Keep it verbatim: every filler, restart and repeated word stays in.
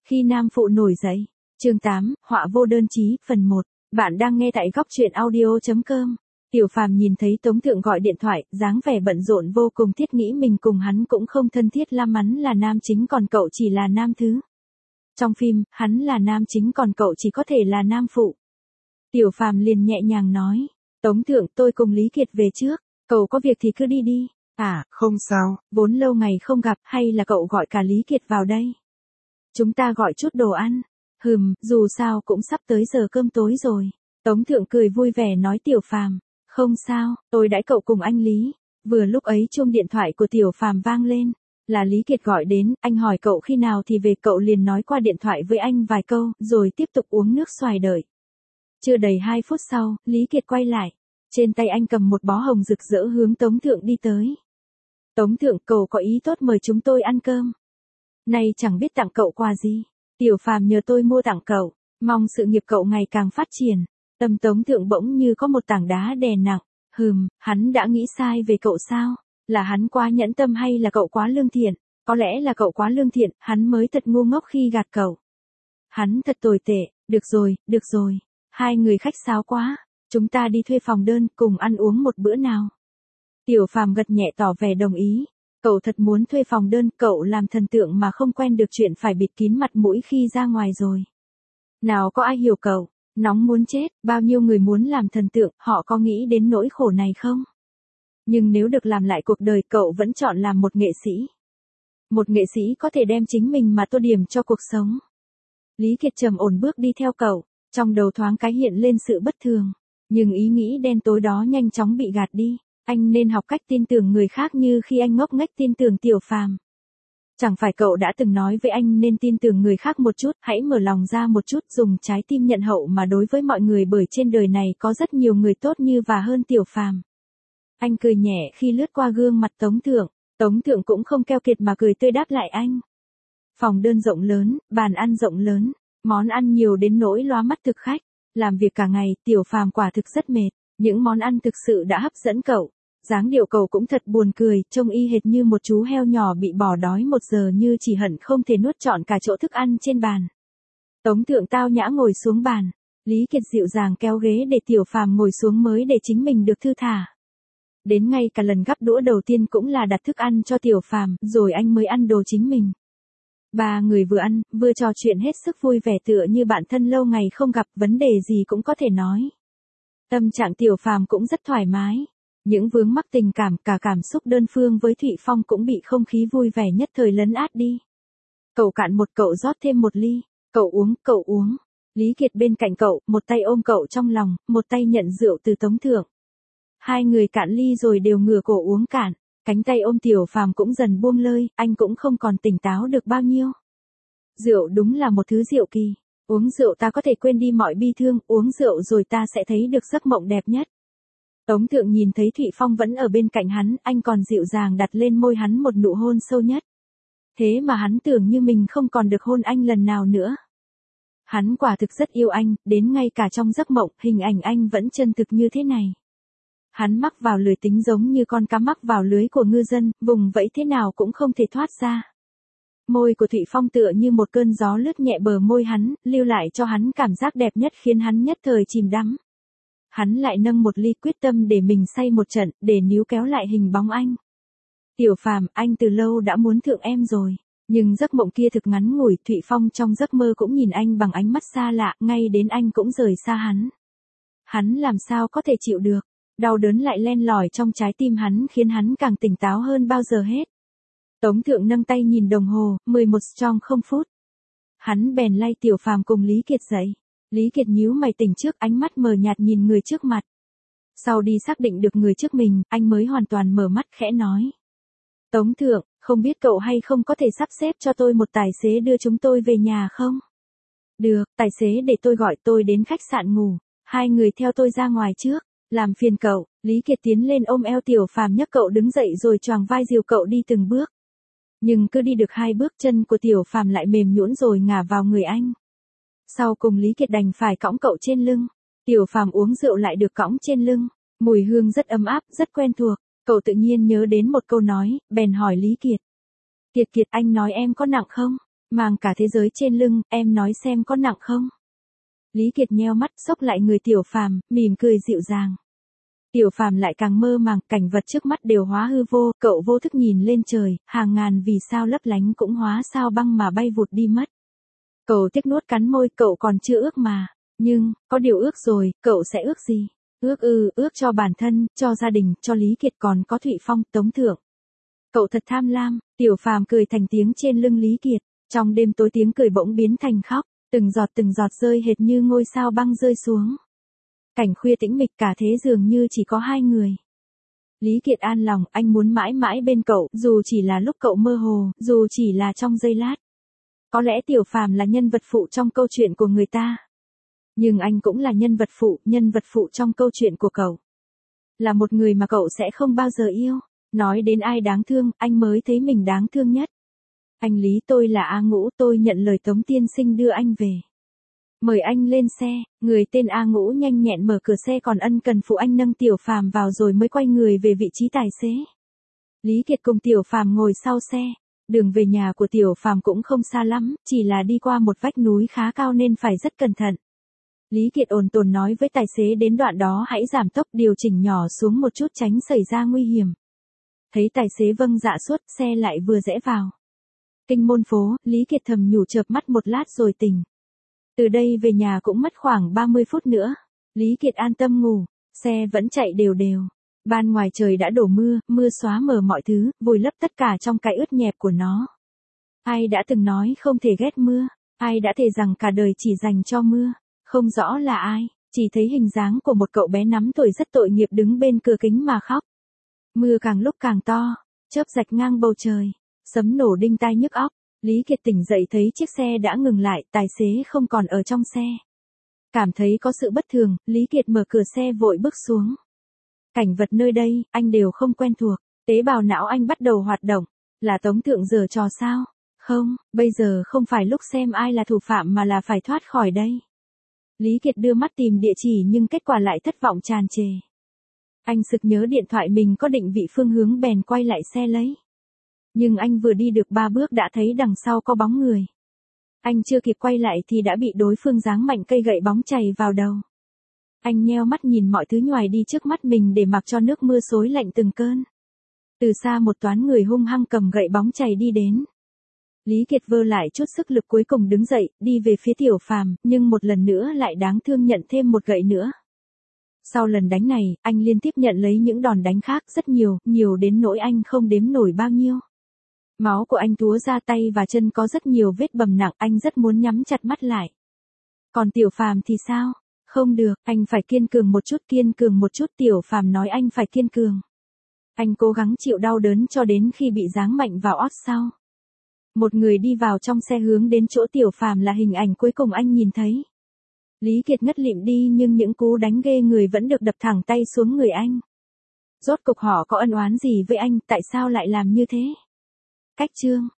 Khi nam phụ nổi dậy. Chương tám, họa vô đơn chí, phần một. Bạn đang nghe tại góc truyện audio chấm com. Tiểu Phàm nhìn thấy Tống Thượng gọi điện thoại, dáng vẻ bận rộn vô cùng, thiết nghĩ mình cùng hắn cũng không thân thiết lắm, hắn là nam chính còn cậu chỉ là nam thứ. Trong phim, hắn là nam chính còn cậu chỉ có thể là nam phụ. Tiểu Phàm liền nhẹ nhàng nói, Tống Thượng, tôi cùng Lý Kiệt về trước, cậu có việc thì cứ đi đi. À, không sao. Vốn lâu ngày không gặp, hay là cậu gọi cả Lý Kiệt vào đây? Chúng ta gọi chút đồ ăn. Hừm, dù sao cũng sắp tới giờ cơm tối rồi. Tống Thượng cười vui vẻ nói Tiểu Phàm, không sao, tôi đãi cậu cùng anh Lý. Vừa lúc ấy chuông điện thoại của Tiểu Phàm vang lên. Là Lý Kiệt gọi đến, anh hỏi cậu khi nào thì về, cậu liền nói qua điện thoại với anh vài câu, rồi tiếp tục uống nước xoài đợi. Chưa đầy hai phút sau, Lý Kiệt quay lại. Trên tay anh cầm một bó hồng rực rỡ hướng Tống Thượng đi tới. Tống Thượng, cậu có ý tốt mời chúng tôi ăn cơm. Nay chẳng biết tặng cậu quà gì. Tiểu Phàm nhờ tôi mua tặng cậu, mong sự nghiệp cậu ngày càng phát triển. Tâm Tống Thượng bỗng như có một tảng đá đè nặng. Hừm, hắn đã nghĩ sai về cậu sao? Là hắn quá nhẫn tâm hay là cậu quá lương thiện? Có lẽ là cậu quá lương thiện, hắn mới thật ngu ngốc khi gạt cậu. Hắn thật tồi tệ, được rồi, được rồi. Hai người khách sáo quá, chúng ta đi thuê phòng đơn cùng ăn uống một bữa nào. Tiểu Phàm gật nhẹ tỏ vẻ đồng ý. Cậu thật muốn thuê phòng đơn, cậu làm thần tượng mà không quen được chuyện phải bịt kín mặt mũi khi ra ngoài rồi. Nào có ai hiểu cậu, nóng muốn chết, bao nhiêu người muốn làm thần tượng, họ có nghĩ đến nỗi khổ này không? Nhưng nếu được làm lại cuộc đời, cậu vẫn chọn làm một nghệ sĩ. Một nghệ sĩ có thể đem chính mình mà tô điểm cho cuộc sống. Lý Kiệt trầm ổn bước đi theo cậu, trong đầu thoáng cái hiện lên sự bất thường, nhưng ý nghĩ đen tối đó nhanh chóng bị gạt đi. Anh nên học cách tin tưởng người khác như khi anh ngốc nghếch tin tưởng Tiểu Phàm. Chẳng phải cậu đã từng nói với anh nên tin tưởng người khác một chút, hãy mở lòng ra một chút, dùng trái tim nhận hậu mà đối với mọi người, bởi trên đời này có rất nhiều người tốt như và hơn Tiểu Phàm. Anh cười nhẹ khi lướt qua gương mặt Tống Thượng, Tống Thượng cũng không keo kiệt mà cười tươi đáp lại anh. Phòng đơn rộng lớn, bàn ăn rộng lớn, món ăn nhiều đến nỗi lóa mắt thực khách. Làm việc cả ngày, Tiểu Phàm quả thực rất mệt, những món ăn thực sự đã hấp dẫn cậu. Dáng điệu cậu cũng thật buồn cười, trông y hệt như một chú heo nhỏ bị bỏ đói một giờ, như chỉ hận không thể nuốt trọn cả chỗ thức ăn trên bàn. Tống Thượng tao nhã ngồi xuống bàn, Lý Kiệt dịu dàng kéo ghế để Tiểu Phàm ngồi xuống mới để chính mình được thư thả. Đến ngay cả lần gắp đũa đầu tiên cũng là đặt thức ăn cho Tiểu Phàm, rồi anh mới ăn đồ chính mình. Ba người vừa ăn, vừa trò chuyện hết sức vui vẻ tựa như bạn thân lâu ngày không gặp, vấn đề gì cũng có thể nói. Tâm trạng Tiểu Phàm cũng rất thoải mái. Những vướng mắc tình cảm, cả cảm xúc đơn phương với Thụy Phong cũng bị không khí vui vẻ nhất thời lấn át đi. Cậu cạn một, cậu rót thêm một ly. Cậu uống, cậu uống. Lý Kiệt bên cạnh cậu, một tay ôm cậu trong lòng, một tay nhận rượu từ Tống Thượng. Hai người cạn ly rồi đều ngửa cổ uống cạn. Cánh tay ôm Tiểu Phàm cũng dần buông lơi, anh cũng không còn tỉnh táo được bao nhiêu. Rượu đúng là một thứ diệu kỳ. Uống rượu ta có thể quên đi mọi bi thương, uống rượu rồi ta sẽ thấy được giấc mộng đẹp nhất. Tống Thượng nhìn thấy Thụy Phong vẫn ở bên cạnh hắn, anh còn dịu dàng đặt lên môi hắn một nụ hôn sâu nhất. Thế mà hắn tưởng như mình không còn được hôn anh lần nào nữa. Hắn quả thực rất yêu anh, đến ngay cả trong giấc mộng, hình ảnh anh vẫn chân thực như thế này. Hắn mắc vào lưới tính giống như con cá mắc vào lưới của ngư dân, vùng vẫy thế nào cũng không thể thoát ra. Môi của Thụy Phong tựa như một cơn gió lướt nhẹ bờ môi hắn, lưu lại cho hắn cảm giác đẹp nhất, khiến hắn nhất thời chìm đắm. Hắn lại nâng một ly, quyết tâm để mình say một trận, để níu kéo lại hình bóng anh. Tiểu Phàm, anh từ lâu đã muốn thượng em rồi. Nhưng giấc mộng kia thực ngắn ngủi, Thụy Phong trong giấc mơ cũng nhìn anh bằng ánh mắt xa lạ, ngay đến anh cũng rời xa hắn. Hắn làm sao có thể chịu được, đau đớn lại len lỏi trong trái tim hắn, khiến hắn càng tỉnh táo hơn bao giờ hết. Tống Thượng nâng tay nhìn đồng hồ, mười một trong không phút. Hắn bèn lay Tiểu Phàm cùng Lý Kiệt dậy. Lý Kiệt nhíu mày tỉnh trước, ánh mắt mờ nhạt nhìn người trước mặt. Sau đi xác định được người trước mình, anh mới hoàn toàn mở mắt, khẽ nói. Tống Thượng, không biết cậu hay không có thể sắp xếp cho tôi một tài xế đưa chúng tôi về nhà không? Được, tài xế để tôi gọi, tôi đến khách sạn ngủ. Hai người theo tôi ra ngoài trước. Làm phiền cậu. Lý Kiệt tiến lên ôm eo Tiểu Phàm nhấc cậu đứng dậy rồi choàng vai dìu cậu đi từng bước. Nhưng cứ đi được hai bước, chân của Tiểu Phàm lại mềm nhũn rồi ngả vào người anh. Sau cùng Lý Kiệt đành phải cõng cậu trên lưng. Tiểu Phàm uống rượu lại được cõng trên lưng. Mùi hương rất ấm áp, rất quen thuộc. Cậu tự nhiên nhớ đến một câu nói, bèn hỏi Lý Kiệt. Kiệt Kiệt, anh nói em có nặng không? Mang cả thế giới trên lưng, em nói xem có nặng không? Lý Kiệt nheo mắt, xốc lại người Tiểu Phàm, mỉm cười dịu dàng. Tiểu Phàm lại càng mơ màng, cảnh vật trước mắt đều hóa hư vô, cậu vô thức nhìn lên trời, hàng ngàn vì sao lấp lánh cũng hóa sao băng mà bay vụt đi mất. Cậu tiếc nuốt cắn môi, cậu còn chưa ước mà. Nhưng, có điều ước rồi, cậu sẽ ước gì? Ước ư, ước cho bản thân, cho gia đình, cho Lý Kiệt còn có Thụy Phong, Tống Thượng. Cậu thật tham lam, Tiểu Phàm cười thành tiếng trên lưng Lý Kiệt. Trong đêm tối tiếng cười bỗng biến thành khóc, từng giọt từng giọt rơi hệt như ngôi sao băng rơi xuống. Cảnh khuya tĩnh mịch cả thế dường như chỉ có hai người. Lý Kiệt an lòng, anh muốn mãi mãi bên cậu, dù chỉ là lúc cậu mơ hồ, dù chỉ là trong giây lát. Có lẽ Tiểu Phàm là nhân vật phụ trong câu chuyện của người ta. Nhưng anh cũng là nhân vật phụ, nhân vật phụ trong câu chuyện của cậu. Là một người mà cậu sẽ không bao giờ yêu. Nói đến ai đáng thương, anh mới thấy mình đáng thương nhất. Anh Lý, tôi là A Ngũ, tôi nhận lời Tống tiên sinh đưa anh về. Mời anh lên xe, người tên A Ngũ nhanh nhẹn mở cửa xe còn ân cần phụ anh nâng Tiểu Phàm vào rồi mới quay người về vị trí tài xế. Lý Kiệt cùng Tiểu Phàm ngồi sau xe. Đường về nhà của Tiểu Phàm cũng không xa lắm, chỉ là đi qua một vách núi khá cao nên phải rất cẩn thận. Lý Kiệt ồn tồn nói với tài xế đến đoạn đó hãy giảm tốc điều chỉnh nhỏ xuống một chút tránh xảy ra nguy hiểm. Thấy tài xế vâng dạ suốt, xe lại vừa rẽ vào Kinh Môn phố, Lý Kiệt thầm nhủ chợp mắt một lát rồi tỉnh. Từ đây về nhà cũng mất khoảng ba mươi phút nữa. Lý Kiệt an tâm ngủ, xe vẫn chạy đều đều. Ban ngoài trời đã đổ mưa, mưa xóa mờ mọi thứ, vùi lấp tất cả trong cái ướt nhẹp của nó. Ai đã từng nói không thể ghét mưa, ai đã thề rằng cả đời chỉ dành cho mưa, không rõ là ai, chỉ thấy hình dáng của một cậu bé nắm tuổi rất tội nghiệp đứng bên cửa kính mà khóc. Mưa càng lúc càng to, chớp rạch ngang bầu trời, sấm nổ đinh tai nhức óc. Lý Kiệt tỉnh dậy thấy chiếc xe đã ngừng lại, tài xế không còn ở trong xe. Cảm thấy có sự bất thường, Lý Kiệt mở cửa xe vội bước xuống. Cảnh vật nơi đây, anh đều không quen thuộc, tế bào não anh bắt đầu hoạt động. Là Tống Thượng giở trò sao? Không, bây giờ không phải lúc xem ai là thủ phạm mà là phải thoát khỏi đây. Lý Kiệt đưa mắt tìm địa chỉ nhưng kết quả lại thất vọng tràn trề. Anh sực nhớ điện thoại mình có định vị phương hướng bèn quay lại xe lấy. Nhưng anh vừa đi được ba bước đã thấy đằng sau có bóng người. Anh chưa kịp quay lại thì đã bị đối phương giáng mạnh cây gậy bóng chày vào đầu. Anh nheo mắt nhìn mọi thứ nhoài đi trước mắt mình để mặc cho nước mưa xối lạnh từng cơn. Từ xa một toán người hung hăng cầm gậy bóng chày đi đến. Lý Kiệt vơ lại chút sức lực cuối cùng đứng dậy, đi về phía Tiểu Phàm, nhưng một lần nữa lại đáng thương nhận thêm một gậy nữa. Sau lần đánh này, anh liên tiếp nhận lấy những đòn đánh khác rất nhiều, nhiều đến nỗi anh không đếm nổi bao nhiêu. Máu của anh túa ra tay và chân có rất nhiều vết bầm nặng, anh rất muốn nhắm chặt mắt lại. Còn Tiểu Phàm thì sao? Không được, anh phải kiên cường một chút, kiên cường một chút, Tiểu Phàm nói anh phải kiên cường. Anh cố gắng chịu đau đớn cho đến khi bị giáng mạnh vào ót sau. Một người đi vào trong xe hướng đến chỗ Tiểu Phàm là hình ảnh cuối cùng anh nhìn thấy. Lý Kiệt ngất lịm đi nhưng những cú đánh ghê người vẫn được đập thẳng tay xuống người anh. Rốt cục họ có ân oán gì với anh, tại sao lại làm như thế? Cách chương